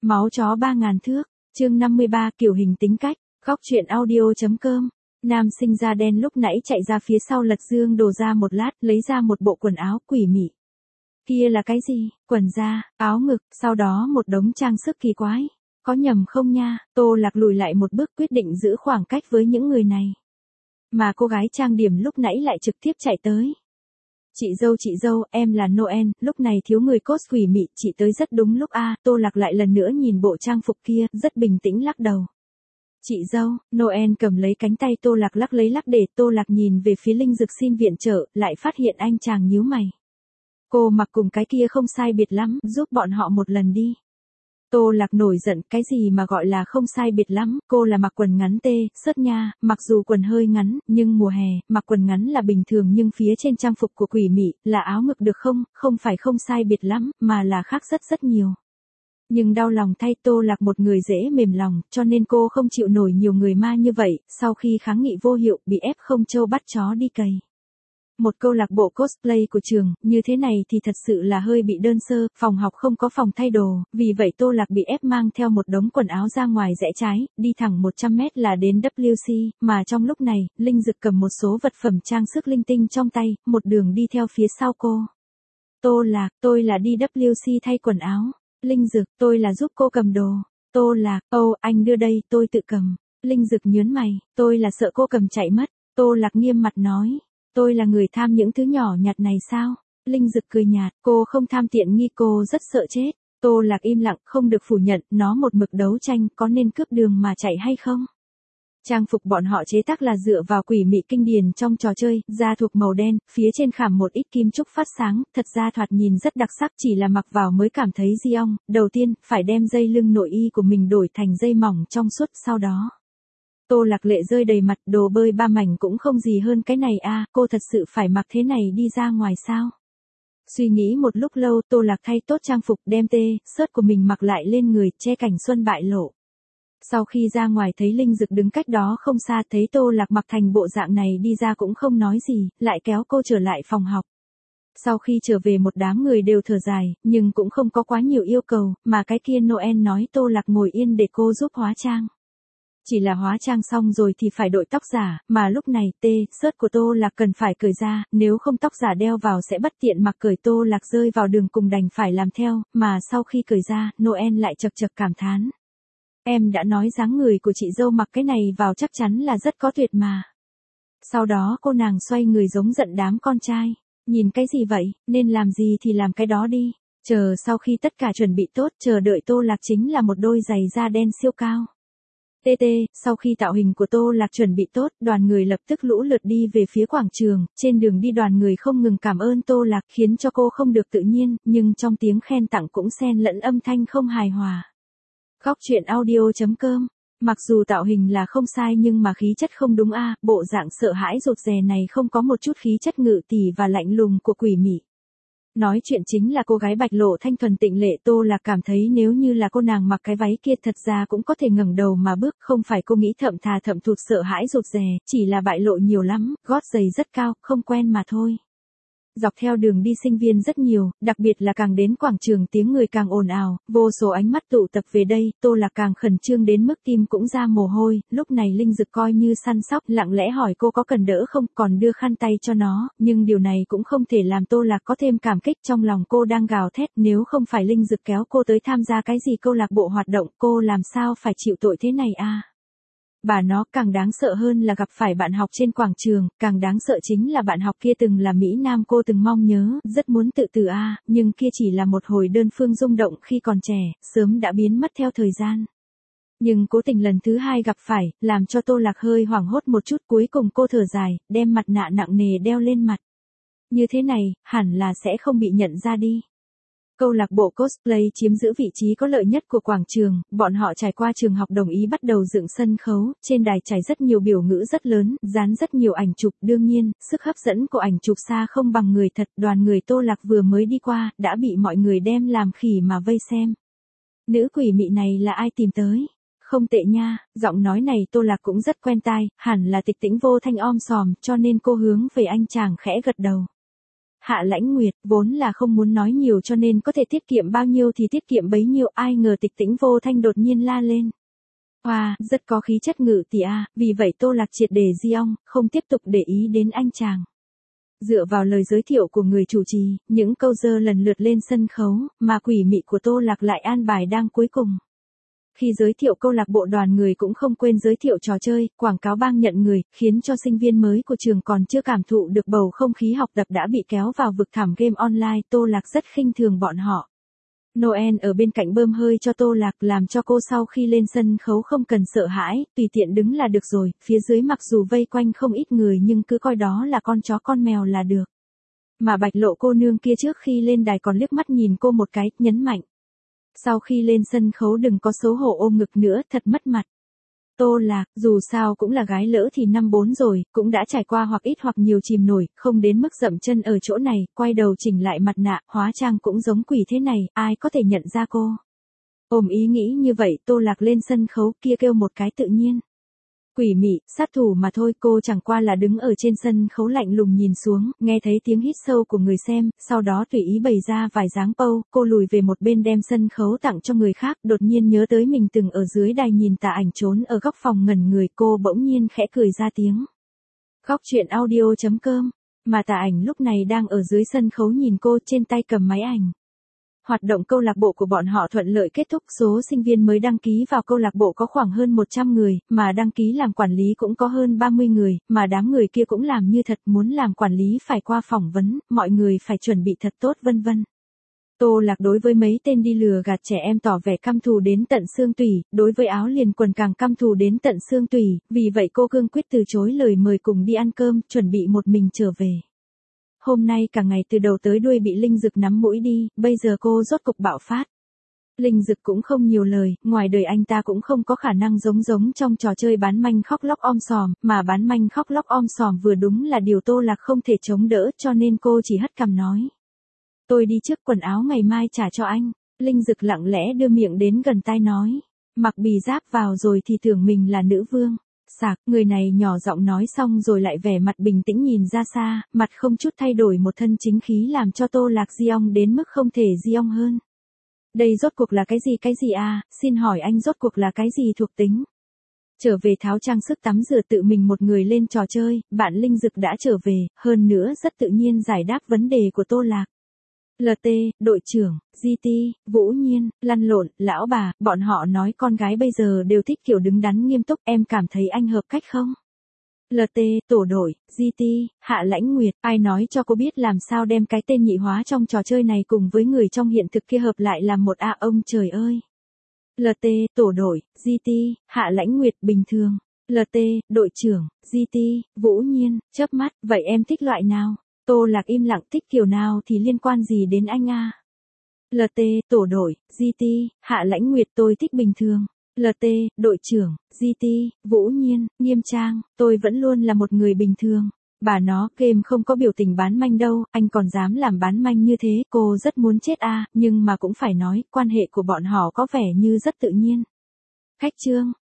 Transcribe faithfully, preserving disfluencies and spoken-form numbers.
Máu chó ba ngàn thước, chương năm mươi ba kiểu hình tính cách, góc truyện audio.com. Nam sinh da đen lúc nãy chạy ra phía sau lật dương đồ ra một lát, lấy ra một bộ quần áo quỷ mị. Kia là cái gì? Quần da, áo ngực, sau đó một đống trang sức kỳ quái. Có nhầm không nha? Tô Lạc lùi lại một bước quyết định giữ khoảng cách với những người này. Mà cô gái trang điểm lúc nãy lại trực tiếp chạy tới. Chị dâu chị dâu, em là Noel, lúc này thiếu người cos quỷ mị, chị tới rất đúng lúc a. Tô Lạc lại lần nữa nhìn bộ trang phục kia, rất bình tĩnh lắc đầu. Chị dâu, Noel cầm lấy cánh tay Tô Lạc lắc lấy lắc để Tô Lạc nhìn về phía Linh Dực xin viện trợ, lại phát hiện anh chàng nhíu mày. Cô mặc cùng cái kia không sai biệt lắm, giúp bọn họ một lần đi. Tô Lạc nổi giận, cái gì mà gọi là không sai biệt lắm, cô là mặc quần ngắn tê, sớt nha, mặc dù quần hơi ngắn, nhưng mùa hè, mặc quần ngắn là bình thường nhưng phía trên trang phục của quỷ mị, là áo ngực được không, không phải không sai biệt lắm, mà là khác rất rất nhiều. Nhưng đau lòng thay Tô Lạc một người dễ mềm lòng, cho nên cô không chịu nổi nhiều người ma như vậy, sau khi kháng nghị vô hiệu, bị ép không trâu bắt chó đi cày. Một câu lạc bộ cosplay của trường, như thế này thì thật sự là hơi bị đơn sơ, phòng học không có phòng thay đồ, vì vậy Tô Lạc bị ép mang theo một đống quần áo ra ngoài rẽ trái, đi thẳng một trăm mét là đến vê kép xê, mà trong lúc này, Linh Dực cầm một số vật phẩm trang sức linh tinh trong tay, một đường đi theo phía sau cô. Tô Lạc, tôi là đi vê kép xê thay quần áo. Linh Dực, tôi là giúp cô cầm đồ. Tô Lạc, ô, anh đưa đây, tôi tự cầm. Linh Dực nhớn mày, tôi là sợ cô cầm chạy mất. Tô Lạc nghiêm mặt nói. Tôi là người tham những thứ nhỏ nhặt này sao? Linh Dực cười nhạt, cô không tham tiện nghi, cô rất sợ chết. Tô Lạc im lặng, không được phủ nhận, nó một mực đấu tranh, có nên cướp đường mà chạy hay không? Trang phục bọn họ chế tác là dựa vào quỷ mị kinh điển trong trò chơi, da thuộc màu đen, phía trên khảm một ít kim trúc phát sáng, thật ra thoạt nhìn rất đặc sắc, chỉ là mặc vào mới cảm thấy di ong. Đầu tiên, phải đem dây lưng nội y của mình đổi thành dây mỏng trong suốt, sau đó. Tô Lạc lệ rơi đầy mặt, đồ bơi ba mảnh cũng không gì hơn cái này a, à, cô thật sự phải mặc thế này đi ra ngoài sao? Suy nghĩ một lúc lâu, Tô Lạc thay tốt trang phục, đem tê, sớt của mình mặc lại lên người, che cảnh xuân bại lộ. Sau khi ra ngoài thấy Linh Dực đứng cách đó không xa, thấy Tô Lạc mặc thành bộ dạng này đi ra cũng không nói gì, lại kéo cô trở lại phòng học. Sau khi trở về một đám người đều thở dài, nhưng cũng không có quá nhiều yêu cầu, mà cái kia Noel nói Tô Lạc ngồi yên để cô giúp hóa trang. Chỉ là hóa trang xong rồi thì phải đội tóc giả, mà lúc này tê, sớt của Tô Lạc cần phải cởi ra, nếu không tóc giả đeo vào sẽ bất tiện mặc cởi. Tô Lạc rơi vào đường cùng đành phải làm theo, mà sau khi cởi ra, Noel lại chật chật cảm thán. Em đã nói dáng người của chị dâu mặc cái này vào chắc chắn là rất có tuyệt mà. Sau đó cô nàng xoay người giống giận đám con trai. Nhìn cái gì vậy, nên làm gì thì làm cái đó đi. Chờ sau khi tất cả chuẩn bị tốt, chờ đợi Tô Lạc chính là một đôi giày da đen siêu cao. tê tê, sau khi tạo hình của Tô Lạc chuẩn bị tốt, đoàn người lập tức lũ lượt đi về phía quảng trường, trên đường đi đoàn người không ngừng cảm ơn Tô Lạc khiến cho cô không được tự nhiên, nhưng trong tiếng khen tặng cũng xen lẫn âm thanh không hài hòa. Góc truyện audio.com. Mặc dù tạo hình là không sai nhưng mà khí chất không đúng a, à, bộ dạng sợ hãi rụt rè này không có một chút khí chất ngự tỷ và lạnh lùng của quỷ mị. Nói chuyện chính là cô gái bạch lộ thanh thuần tịnh lệ. Tô Lạc cảm thấy nếu như là cô nàng mặc cái váy kia thật ra cũng có thể ngẩng đầu mà bước, không phải cô nghĩ thậm thà thậm thụt sợ hãi rụt rè, chỉ là bại lộ nhiều lắm, gót giày rất cao, không quen mà thôi. Dọc theo đường đi sinh viên rất nhiều, đặc biệt là càng đến quảng trường tiếng người càng ồn ào, vô số ánh mắt tụ tập về đây, Tô Lạc càng khẩn trương đến mức tim cũng ra mồ hôi. Lúc này Linh Dực coi như săn sóc, lặng lẽ hỏi cô có cần đỡ không, còn đưa khăn tay cho nó, nhưng điều này cũng không thể làm Tô Lạc có thêm cảm kích. Trong lòng cô đang gào thét, nếu không phải Linh Dực kéo cô tới tham gia cái gì câu lạc bộ hoạt động, cô làm sao phải chịu tội thế này a? À? Bà nó, càng đáng sợ hơn là gặp phải bạn học trên quảng trường, càng đáng sợ chính là bạn học kia từng là Mỹ Nam cô từng mong nhớ, rất muốn tự tử a, à, nhưng kia chỉ là một hồi đơn phương rung động khi còn trẻ, sớm đã biến mất theo thời gian. Nhưng cố tình lần thứ hai gặp phải, làm cho Tô Lạc hơi hoảng hốt một chút, cuối cùng cô thở dài, đem mặt nạ nặng nề đeo lên mặt. Như thế này, hẳn là sẽ không bị nhận ra đi. Câu lạc bộ cosplay chiếm giữ vị trí có lợi nhất của quảng trường, bọn họ trải qua trường học đồng ý bắt đầu dựng sân khấu, trên đài trải rất nhiều biểu ngữ rất lớn, dán rất nhiều ảnh chụp, đương nhiên, sức hấp dẫn của ảnh chụp xa không bằng người thật. Đoàn người Tô Lạc vừa mới đi qua, đã bị mọi người đem làm khỉ mà vây xem. Nữ quỷ mị này là ai tìm tới? Không tệ nha, giọng nói này Tô Lạc cũng rất quen tai, hẳn là Tịch Tĩnh Vô Thanh om sòm, cho nên cô hướng về anh chàng khẽ gật đầu. Hạ Lãnh Nguyệt, vốn là không muốn nói nhiều cho nên có thể tiết kiệm bao nhiêu thì tiết kiệm bấy nhiêu, ai ngờ Tịch Tĩnh Vô Thanh đột nhiên la lên. Hoa, wow, rất có khí chất Ngự tỷ a, vì vậy Tô Lạc triệt để di ong, không tiếp tục để ý đến anh chàng. Dựa vào lời giới thiệu của người chủ trì, những câu dơ lần lượt lên sân khấu, mà quỷ mị của Tô Lạc lại an bài đang cuối cùng. Khi giới thiệu câu lạc bộ đoàn người cũng không quên giới thiệu trò chơi, quảng cáo bang nhận người, khiến cho sinh viên mới của trường còn chưa cảm thụ được bầu không khí học tập đã bị kéo vào vực thẳm game online. Tô Lạc rất khinh thường bọn họ. Noel ở bên cạnh bơm hơi cho Tô Lạc, làm cho cô sau khi lên sân khấu không cần sợ hãi, tùy tiện đứng là được rồi, phía dưới mặc dù vây quanh không ít người nhưng cứ coi đó là con chó con mèo là được. Mà Bạch Lộ cô nương kia trước khi lên đài còn liếc mắt nhìn cô một cái, nhấn mạnh. Sau khi lên sân khấu đừng có xấu hổ ôm ngực nữa, thật mất mặt. Tô Lạc, dù sao cũng là gái lỡ thì năm bốn rồi, cũng đã trải qua hoặc ít hoặc nhiều chìm nổi, không đến mức dậm chân ở chỗ này, quay đầu chỉnh lại mặt nạ, hóa trang cũng giống quỷ thế này, ai có thể nhận ra cô. Ôm ý nghĩ như vậy, Tô Lạc lên sân khấu kia kêu một cái tự nhiên. Quỷ mị, sát thủ mà thôi, cô chẳng qua là đứng ở trên sân khấu lạnh lùng nhìn xuống, nghe thấy tiếng hít sâu của người xem, sau đó tùy ý bày ra vài dáng pose, cô lùi về một bên đem sân khấu tặng cho người khác, đột nhiên nhớ tới mình từng ở dưới đài nhìn Tà Ảnh trốn ở góc phòng ngẩn người, cô bỗng nhiên khẽ cười ra tiếng. Góc truyện audio chấm com, mà Tà Ảnh lúc này đang ở dưới sân khấu nhìn cô, trên tay cầm máy ảnh. Hoạt động câu lạc bộ của bọn họ thuận lợi kết thúc, số sinh viên mới đăng ký vào câu lạc bộ có khoảng hơn một trăm người, mà đăng ký làm quản lý cũng có hơn ba mươi người, mà đám người kia cũng làm như thật, muốn làm quản lý phải qua phỏng vấn, mọi người phải chuẩn bị thật tốt vân vân. Tô Lạc đối với mấy tên đi lừa gạt trẻ em tỏ vẻ căm thù đến tận xương tủy, đối với áo liền quần càng căm thù đến tận xương tủy, vì vậy cô cương quyết từ chối lời mời cùng đi ăn cơm, chuẩn bị một mình trở về. Hôm nay cả ngày từ đầu tới đuôi bị Linh Dực nắm mũi đi, bây giờ cô rốt cục bạo phát. Linh Dực cũng không nhiều lời, ngoài đời anh ta cũng không có khả năng giống giống trong trò chơi bán manh khóc lóc om sòm, mà bán manh khóc lóc om sòm vừa đúng là điều Tô Lạc không thể chống đỡ, cho nên cô chỉ hất cằm nói. Tôi đi trước, quần áo ngày mai trả cho anh. Linh Dực lặng lẽ đưa miệng đến gần tai nói. Mặc bì giáp vào rồi thì tưởng mình là nữ vương. Sạc, người này nhỏ giọng nói xong rồi lại vẻ mặt bình tĩnh nhìn ra xa, mặt không chút thay đổi, một thân chính khí làm cho Tô Lạc di ong đến mức không thể di ong hơn. Đây rốt cuộc là cái gì cái gì à, xin hỏi anh rốt cuộc là cái gì thuộc tính? Trở về tháo trang sức tắm rửa tự mình một người lên trò chơi, bạn Linh Dực đã trở về, hơn nữa rất tự nhiên giải đáp vấn đề của Tô Lạc. lờ tê, đội trưởng, giê tê, Vũ Nhiên, lăn lộn, lão bà, bọn họ nói con gái bây giờ đều thích kiểu đứng đắn nghiêm túc, em cảm thấy anh hợp cách không? lờ tê, tổ đội, giê tê, Hạ Lãnh Nguyệt, ai nói cho cô biết làm sao đem cái tên nhị hóa trong trò chơi này cùng với người trong hiện thực kia hợp lại làm một a ông trời ơi. lờ tê, tổ đội, giê tê, Hạ Lãnh Nguyệt, bình thường. lờ tê, đội trưởng, giê tê, Vũ Nhiên, chớp mắt, vậy em thích loại nào? Tô Lạc im lặng, thích kiểu nào thì liên quan gì đến anh a? lờ tê, tổ đội, giê tê, Hạ Lãnh Nguyệt, tôi thích bình thường. lờ tê, đội trưởng, giê tê, Vũ Nhiên, nghiêm trang, tôi vẫn luôn là một người bình thường. Bà nó, game không có biểu tình bán manh đâu, anh còn dám làm bán manh như thế, cô rất muốn chết a, nhưng mà cũng phải nói, quan hệ của bọn họ có vẻ như rất tự nhiên. Khách trương,